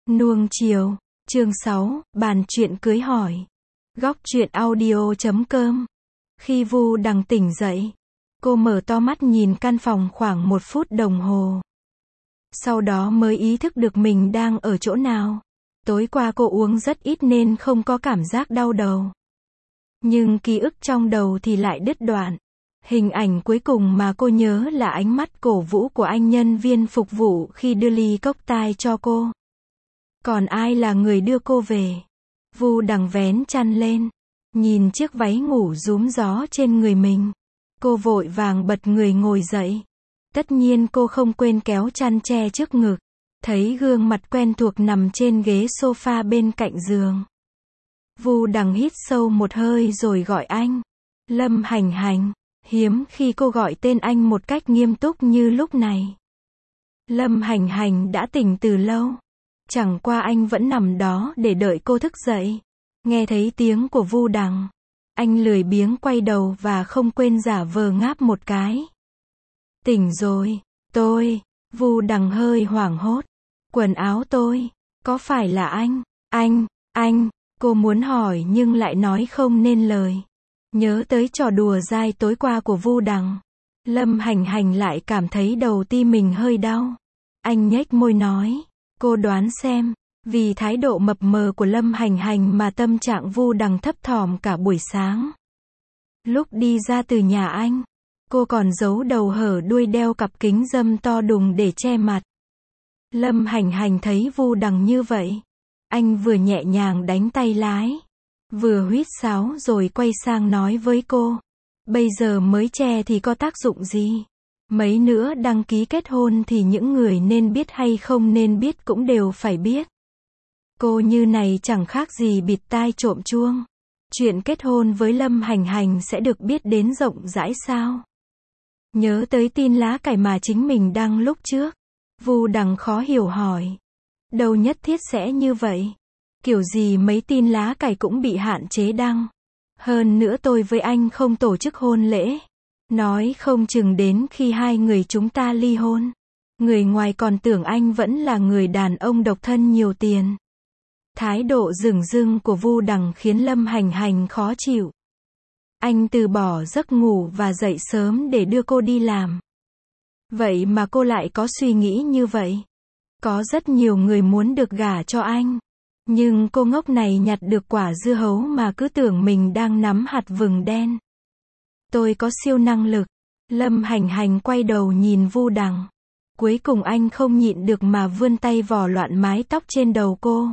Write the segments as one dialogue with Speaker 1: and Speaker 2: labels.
Speaker 1: Nuông chiều, chương 6, bàn chuyện cưới hỏi. Góc truyện audio.com. Khi Vu Đằng tỉnh dậy, cô mở to mắt nhìn căn phòng khoảng 1 phút đồng hồ. Sau đó mới ý thức được mình đang ở chỗ nào. Tối qua cô uống rất ít nên không có cảm giác đau đầu. Nhưng ký ức trong đầu thì lại đứt đoạn. Hình ảnh cuối cùng mà cô nhớ là ánh mắt cổ vũ của anh nhân viên phục vụ khi đưa ly cốc tai cho cô. Còn ai là người đưa cô về? Vu Đằng vén chăn lên, nhìn chiếc váy ngủ rúm gió trên người mình. Cô vội vàng bật người ngồi dậy. Tất nhiên cô không quên kéo chăn che trước ngực. Thấy gương mặt quen thuộc nằm trên ghế sofa bên cạnh giường. Vu Đằng hít sâu một hơi rồi gọi anh. Lâm Hành Hành. Hiếm khi cô gọi tên anh một cách nghiêm túc như lúc này. Lâm Hành Hành đã tỉnh từ lâu. Chẳng qua anh vẫn nằm đó để đợi cô thức dậy. Nghe thấy tiếng của Vu Đằng, anh lười biếng quay đầu và không quên giả vờ ngáp một cái. Tỉnh rồi, tôi. Vu Đằng hơi hoảng hốt. Quần áo tôi, có phải là anh, cô muốn hỏi nhưng lại nói không nên lời. Nhớ tới trò đùa dai tối qua của Vu Đằng, Lâm Hành Hành lại cảm thấy đầu ti mình hơi đau. Anh nhếch môi nói, cô đoán xem, vì thái độ mập mờ của Lâm Hành Hành mà tâm trạng Vu Đằng thấp thỏm cả buổi sáng. Lúc đi ra từ nhà anh, cô còn giấu đầu hở đuôi đeo cặp kính râm to đùng để che mặt. Lâm Hành Hành thấy Vu Đằng như vậy, anh vừa nhẹ nhàng đánh tay lái, vừa huýt sáo rồi quay sang nói với cô, bây giờ mới che thì có tác dụng gì? Mấy nữa đăng ký kết hôn thì những người nên biết hay không nên biết cũng đều phải biết. Cô như này chẳng khác gì bịt tai trộm chuông. Chuyện kết hôn với Lâm Hành Hành sẽ được biết đến rộng rãi sao? Nhớ tới tin lá cải mà chính mình đăng lúc trước, Vu Đằng khó hiểu hỏi. Đâu nhất thiết sẽ như vậy. Kiểu gì mấy tin lá cải cũng bị hạn chế đăng. Hơn nữa tôi với anh không tổ chức hôn lễ. Nói không chừng đến khi hai người chúng ta ly hôn, người ngoài còn tưởng anh vẫn là người đàn ông độc thân nhiều tiền. Thái độ dửng dưng của Vu Đằng khiến Lâm Hành Hành khó chịu. Anh từ bỏ giấc ngủ và dậy sớm để đưa cô đi làm. Vậy mà cô lại có suy nghĩ như vậy. Có rất nhiều người muốn được gả cho anh. Nhưng cô ngốc này nhặt được quả dưa hấu mà cứ tưởng mình đang nắm hạt vừng đen. Tôi có siêu năng lực. Lâm Hành Hành quay đầu nhìn Vu Đằng. Cuối cùng anh không nhịn được mà vươn tay vò loạn mái tóc trên đầu cô.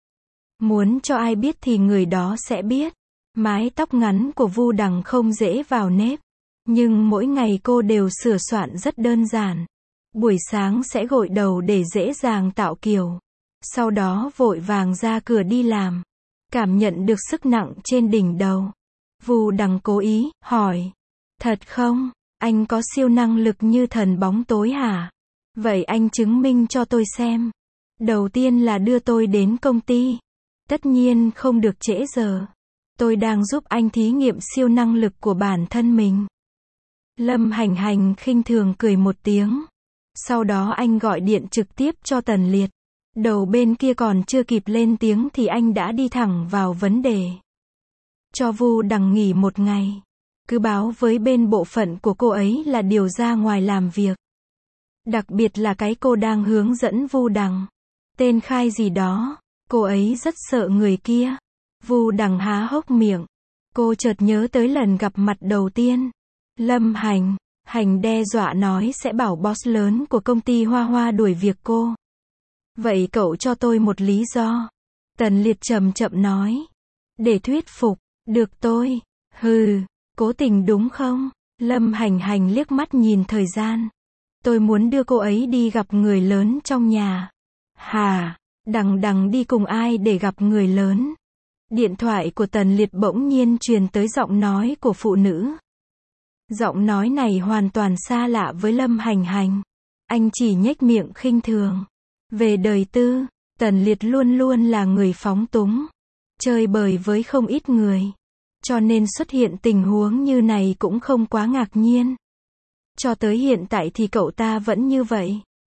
Speaker 1: Muốn cho ai biết thì người đó sẽ biết. Mái tóc ngắn của Vu Đằng không dễ vào nếp. Nhưng mỗi ngày cô đều sửa soạn rất đơn giản. Buổi sáng sẽ gội đầu để dễ dàng tạo kiểu. Sau đó vội vàng ra cửa đi làm. Cảm nhận được sức nặng trên đỉnh đầu. Vu Đằng cố ý hỏi. Thật không? Anh có siêu năng lực như thần bóng tối hả? Vậy anh chứng minh cho tôi xem. Đầu tiên là đưa tôi đến công ty. Tất nhiên không được trễ giờ. Tôi đang giúp anh thí nghiệm siêu năng lực của bản thân mình. Lâm Hành Hành khinh thường cười một tiếng. Sau đó anh gọi điện trực tiếp cho Tần Liệt. Đầu bên kia còn chưa kịp lên tiếng thì anh đã đi thẳng vào vấn đề. Cho Vu Đằng nghỉ 1 ngày. Cứ báo với bên bộ phận của cô ấy là điều ra ngoài làm việc. Đặc biệt là cái cô đang hướng dẫn Vu Đằng. Tên khai gì đó. Cô ấy rất sợ người kia. Vu Đằng há hốc miệng. Cô chợt nhớ tới lần gặp mặt đầu tiên. Lâm Hành đe dọa nói sẽ bảo boss lớn của công ty Hoa Hoa đuổi việc cô. Vậy cậu cho tôi một lý do. Tần Liệt chậm chậm nói. Để thuyết phục, được tôi. Hừ, cố tình đúng không? Lâm Hành Hành liếc mắt nhìn thời gian. Tôi muốn đưa cô ấy đi gặp người lớn trong nhà. Hà, Đằng đi cùng ai để gặp người lớn? Điện thoại của Tần Liệt bỗng nhiên truyền tới giọng nói của phụ nữ. Giọng nói này hoàn toàn xa lạ với Lâm Hành Hành. Anh chỉ nhếch miệng khinh thường. Về đời tư, Tần Liệt luôn luôn là người phóng túng. Chơi bời với không ít người. Cho nên xuất hiện tình huống như này cũng không quá ngạc nhiên. Cho tới hiện tại thì cậu ta vẫn như vậy.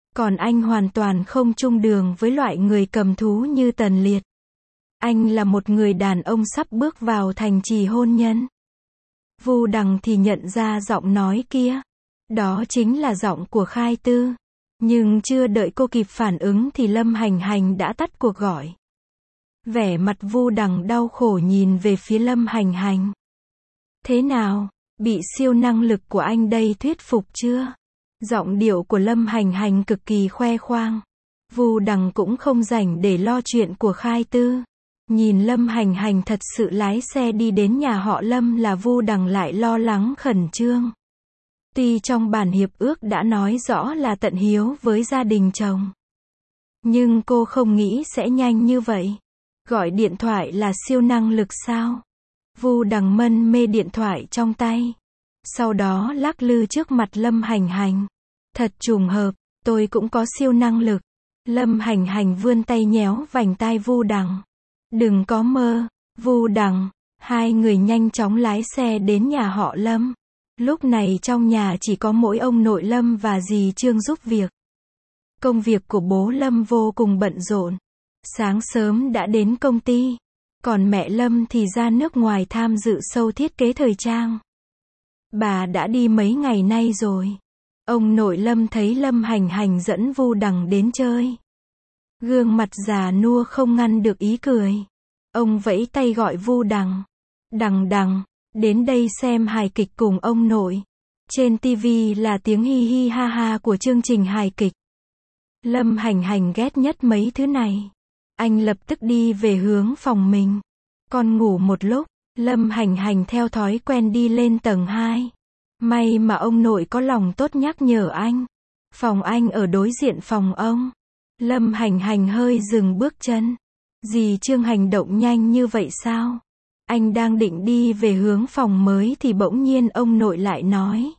Speaker 1: Còn anh hoàn toàn không chung đường với loại người cầm thú như Tần Liệt. Anh là một người đàn ông sắp bước vào thành trì hôn nhân. Vu Đằng thì nhận ra giọng nói kia. Đó chính là giọng của Khai Tư. Nhưng chưa đợi cô kịp phản ứng thì Lâm Hành Hành đã tắt cuộc gọi. Vẻ mặt Vu Đằng đau khổ nhìn về phía Lâm Hành Hành. Thế nào, bị siêu năng lực của anh đây thuyết phục chưa? Giọng điệu của Lâm Hành Hành cực kỳ khoe khoang. Vu Đằng cũng không rảnh để lo chuyện của Khai Tư. Nhìn Lâm Hành Hành thật sự lái xe đi đến nhà họ Lâm là Vu Đằng lại lo lắng khẩn trương. Tuy trong bản hiệp ước đã nói rõ là tận hiếu với gia đình chồng. Nhưng cô không nghĩ sẽ nhanh như vậy. Gọi điện thoại là siêu năng lực sao? Vu Đằng mân mê điện thoại trong tay. Sau đó lắc lư trước mặt Lâm Hành Hành. Thật trùng hợp, tôi cũng có siêu năng lực. Lâm Hành Hành vươn tay nhéo vành tai Vu Đằng. Đừng có mơ, Vu Đằng. Hai người nhanh chóng lái xe đến nhà họ Lâm. Lúc này trong nhà chỉ có mỗi ông nội Lâm và dì Trương giúp việc. Công việc của bố Lâm vô cùng bận rộn. Sáng sớm đã đến công ty. Còn mẹ Lâm thì ra nước ngoài tham dự show thiết kế thời trang. Bà đã đi mấy ngày nay rồi. Ông nội Lâm thấy Lâm Hành Hành dẫn Vu Đằng đến chơi. Gương mặt già nua không ngăn được ý cười. Ông vẫy tay gọi Vu Đằng. Đằng đằng, đến đây xem hài kịch cùng ông nội. Trên tivi là tiếng hi hi ha ha của chương trình hài kịch. Lâm Hành Hành ghét nhất mấy thứ này. Anh lập tức đi về hướng phòng mình. Còn ngủ một lúc, Lâm Hành Hành theo thói quen đi lên tầng 2. May mà ông nội có lòng tốt nhắc nhở anh. Phòng anh ở đối diện phòng ông. Lâm Hành Hành hơi dừng bước chân. Dì Trương hành động nhanh như vậy sao? Anh đang định đi về hướng phòng mới thì bỗng nhiên ông nội lại nói.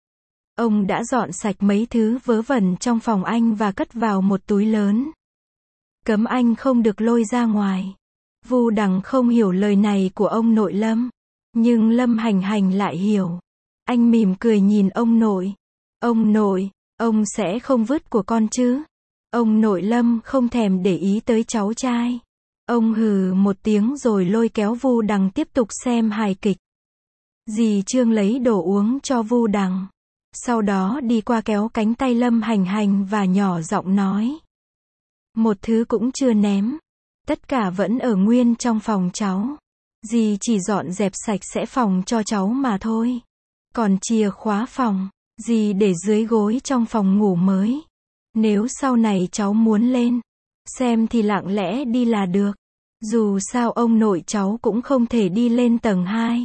Speaker 1: Ông đã dọn sạch mấy thứ vớ vẩn trong phòng anh và cất vào một túi lớn. Cấm anh không được lôi ra ngoài. Vu Đằng không hiểu lời này của ông nội Lâm. Nhưng Lâm Hành Hành lại hiểu. Anh mỉm cười nhìn ông nội. Ông nội, ông sẽ không vứt của con chứ? Ông nội Lâm không thèm để ý tới cháu trai. Ông hừ một tiếng rồi lôi kéo Vu Đằng tiếp tục xem hài kịch. Dì Trương lấy đồ uống cho Vu Đằng. Sau đó đi qua kéo cánh tay Lâm Hành Hành và nhỏ giọng nói. Một thứ cũng chưa ném. Tất cả vẫn ở nguyên trong phòng cháu. Dì chỉ dọn dẹp sạch sẽ phòng cho cháu mà thôi. Còn chìa khóa phòng, dì để dưới gối trong phòng ngủ mới. Nếu sau này cháu muốn lên xem thì lặng lẽ đi là được. Dù sao ông nội cháu cũng không thể đi lên tầng 2.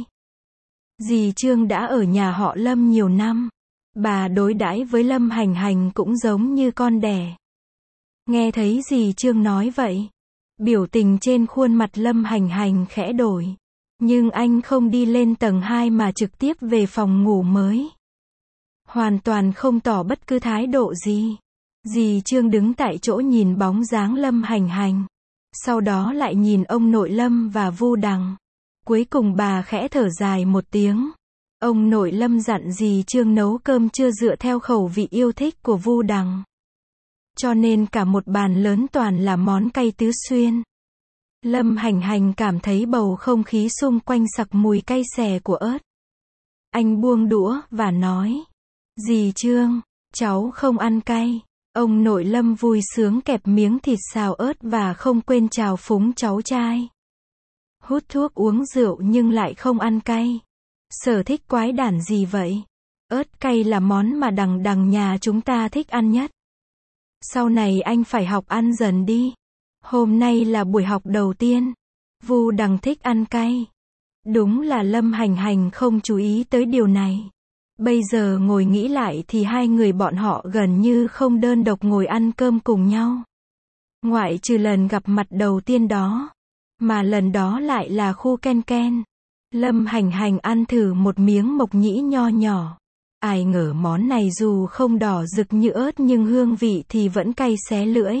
Speaker 1: Dì Trương đã ở nhà họ Lâm nhiều năm. Bà đối đãi với Lâm Hành Hành cũng giống như con đẻ. Nghe thấy dì Trương nói vậy, biểu tình trên khuôn mặt Lâm Hành Hành khẽ đổi. Nhưng anh không đi lên tầng 2 mà trực tiếp về phòng ngủ mới. Hoàn toàn không tỏ bất cứ thái độ gì. Dì Trương đứng tại chỗ nhìn bóng dáng Lâm Hành Hành. Sau đó lại nhìn ông nội Lâm và Vu Đằng. Cuối cùng bà khẽ thở dài một tiếng. Ông nội Lâm dặn dì Trương nấu cơm trưa dựa theo khẩu vị yêu thích của Vu Đằng. Cho nên cả một bàn lớn toàn là món cay tứ xuyên. Lâm Hành Hành cảm thấy bầu không khí xung quanh sặc mùi cay xè của ớt. Anh buông đũa và nói. Dì Trương, cháu không ăn cay. Ông nội Lâm vui sướng kẹp miếng thịt xào ớt và không quên chào phúng cháu trai. Hút thuốc uống rượu nhưng lại không ăn cay. Sở thích quái đản gì vậy? Ớt cay là món mà đằng đằng nhà chúng ta thích ăn nhất. Sau này anh phải học ăn dần đi. Hôm nay là buổi học đầu tiên. Vu Đằng thích ăn cay. Đúng là Lâm Hành Hành không chú ý tới điều này. Bây giờ ngồi nghĩ lại thì hai người bọn họ gần như không đơn độc ngồi ăn cơm cùng nhau. Ngoại trừ lần gặp mặt đầu tiên đó. Mà lần đó lại là khu Ken Ken. Lâm Hành Hành ăn thử một miếng mộc nhĩ nho nhỏ. Ai ngờ món này dù không đỏ rực như ớt nhưng hương vị thì vẫn cay xé lưỡi.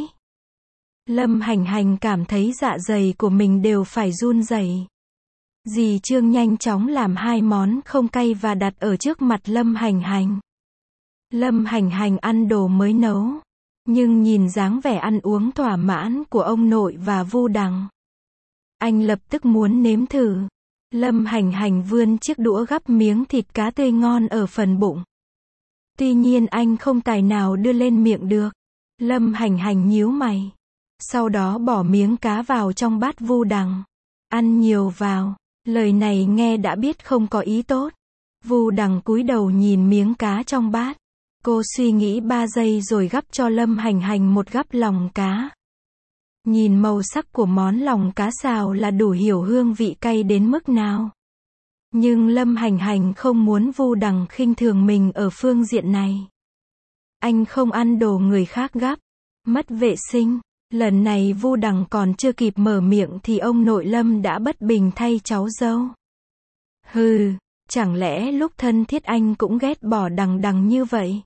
Speaker 1: Lâm Hành Hành cảm thấy dạ dày của mình đều phải run rẩy. Dì Trương nhanh chóng làm 2 món không cay và đặt ở trước mặt Lâm Hành Hành. Lâm Hành Hành ăn đồ mới nấu. Nhưng nhìn dáng vẻ ăn uống thỏa mãn của ông nội và Vu Đằng, anh lập tức muốn nếm thử. Lâm Hành Hành vươn chiếc đũa gắp miếng thịt cá tươi ngon ở phần bụng. Tuy nhiên anh không tài nào đưa lên miệng được. Lâm Hành Hành nhíu mày. Sau đó bỏ miếng cá vào trong bát Vu Đằng. Ăn nhiều vào. Lời này nghe đã biết không có ý tốt. Vu Đằng cúi đầu nhìn miếng cá trong bát. Cô suy nghĩ 3 giây rồi gắp cho Lâm Hành Hành một gắp lòng cá. Nhìn màu sắc của món lòng cá xào là đủ hiểu hương vị cay đến mức nào. Nhưng Lâm Hành Hành không muốn Vu Đằng khinh thường mình ở phương diện này. Anh không ăn đồ người khác gắp. Mất vệ sinh. Lần này Vu Đằng còn chưa kịp mở miệng thì ông nội Lâm đã bất bình thay cháu dâu. Hừ, chẳng lẽ lúc thân thiết anh cũng ghét bỏ Đằng Đằng như vậy?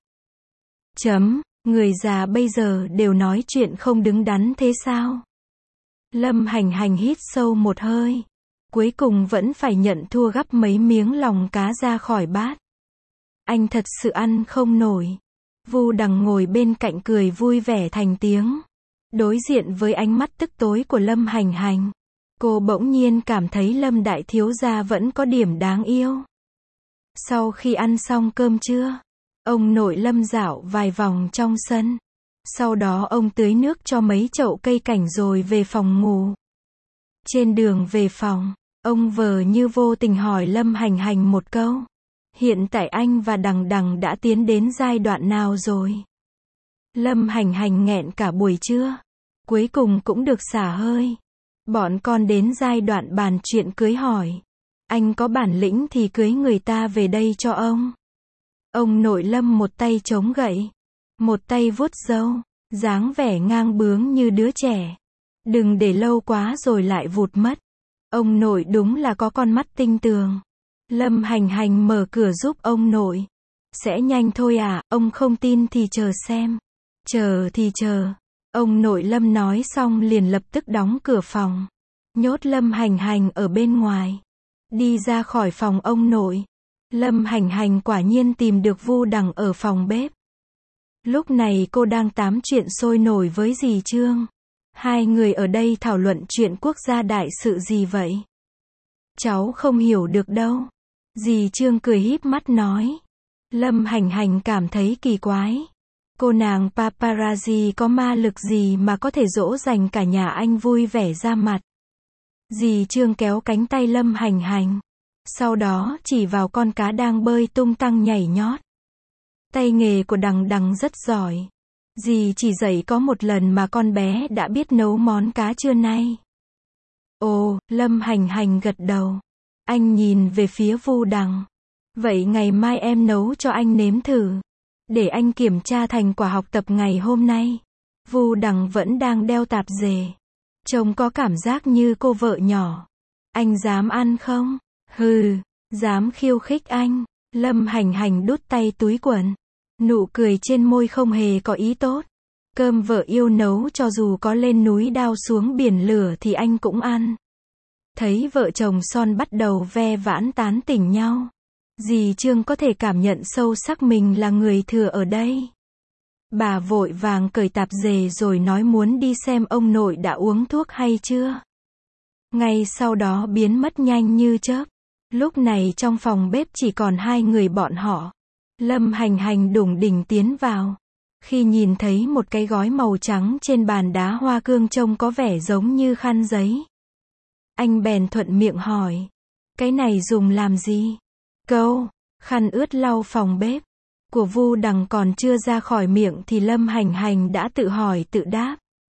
Speaker 1: Người già bây giờ đều nói chuyện không đứng đắn thế sao? Lâm Hành Hành hít sâu một hơi. Cuối cùng vẫn phải nhận thua gắp mấy miếng lòng cá ra khỏi bát. Anh thật sự ăn không nổi. Vu Đằng ngồi bên cạnh cười vui vẻ thành tiếng. Đối diện với ánh mắt tức tối của Lâm Hành Hành, cô bỗng nhiên cảm thấy Lâm đại thiếu gia vẫn có điểm đáng yêu. Sau khi ăn xong cơm trưa, ông nội Lâm dạo vài vòng trong sân. Sau đó ông tưới nước cho mấy chậu cây cảnh rồi về phòng ngủ. Trên đường về phòng, ông vờ như vô tình hỏi Lâm Hành Hành một câu. Hiện tại anh và Đằng Đằng đã tiến đến giai đoạn nào rồi? Lâm Hành Hành nghẹn cả buổi trưa. Cuối cùng cũng được xả hơi. Bọn con đến giai đoạn bàn chuyện cưới hỏi. Anh có bản lĩnh thì cưới người ta về đây cho ông. Ông nội Lâm một tay chống gậy, một tay vuốt râu, dáng vẻ ngang bướng như đứa trẻ. Đừng để lâu quá rồi lại vụt mất. Ông nội đúng là có con mắt tinh tường. Lâm Hành Hành mở cửa giúp ông nội. Sẽ nhanh thôi à, ông không tin thì chờ xem. Chờ thì chờ. Ông nội Lâm nói xong liền lập tức đóng cửa phòng. Nhốt Lâm Hành Hành ở bên ngoài. Đi ra khỏi phòng ông nội. Lâm Hành Hành quả nhiên tìm được Vu Đằng ở phòng bếp. Lúc này cô đang tám chuyện sôi nổi với dì Trương. Hai người ở đây thảo luận chuyện quốc gia đại sự gì vậy? Cháu không hiểu được đâu. Dì Trương cười híp mắt nói. Lâm Hành Hành cảm thấy kỳ quái. Cô nàng paparazzi có ma lực gì mà có thể dỗ dành cả nhà anh vui vẻ ra mặt. Dì Trương kéo cánh tay Lâm Hành Hành. Sau đó chỉ vào con cá đang bơi tung tăng nhảy nhót. Tay nghề của Đằng Đằng rất giỏi. Dì chỉ dạy có một lần mà con bé đã biết nấu món cá trưa nay. Ồ, Lâm Hành Hành gật đầu. Anh nhìn về phía Vu Đằng. Vậy ngày mai em nấu cho anh nếm thử. Để anh kiểm tra thành quả học tập ngày hôm nay. Vu Đằng vẫn đang đeo tạp dề. Trông có cảm giác như cô vợ nhỏ. Anh dám ăn không? Hừ, dám khiêu khích anh. Lâm Hành Hành đút tay túi quần. Nụ cười trên môi không hề có ý tốt. Cơm vợ yêu nấu cho dù có lên núi đao xuống biển lửa thì anh cũng ăn. Thấy vợ chồng son bắt đầu ve vãn tán tỉnh nhau. Dì Trương có thể cảm nhận sâu sắc mình là người thừa ở đây. Bà vội vàng cởi tạp dề rồi nói muốn đi xem ông nội đã uống thuốc hay chưa. Ngay sau đó biến mất nhanh như chớp. Lúc này trong phòng bếp chỉ còn hai người bọn họ. Lâm Hành Hành đủng đỉnh tiến vào. Khi nhìn thấy một cái gói màu trắng trên bàn đá hoa cương trông có vẻ giống như khăn giấy. Anh bèn thuận miệng hỏi. Cái này dùng làm gì? Câu, khăn ướt lau phòng bếp. Của Vu Đằng còn chưa ra khỏi miệng thì Lâm Hành Hành đã tự hỏi tự đáp.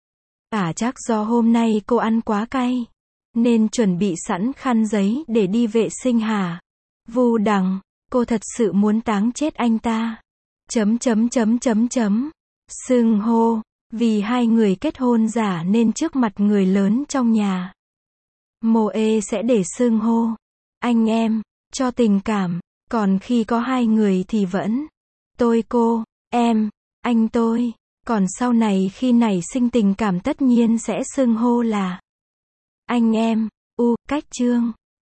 Speaker 1: Chắc do hôm nay cô ăn quá cay. Nên chuẩn bị sẵn khăn giấy để đi vệ sinh hả? Vu Đằng, cô thật sự muốn táng chết anh ta. Xưng hô, vì hai người kết hôn giả nên trước mặt người lớn trong nhà. Moe sẽ để xưng hô. Anh em, cho tình cảm, còn khi có hai người thì vẫn. Tôi cô, em, anh tôi. Còn sau này khi nảy sinh tình cảm tất nhiên sẽ xưng hô là anh em. Cách Trương.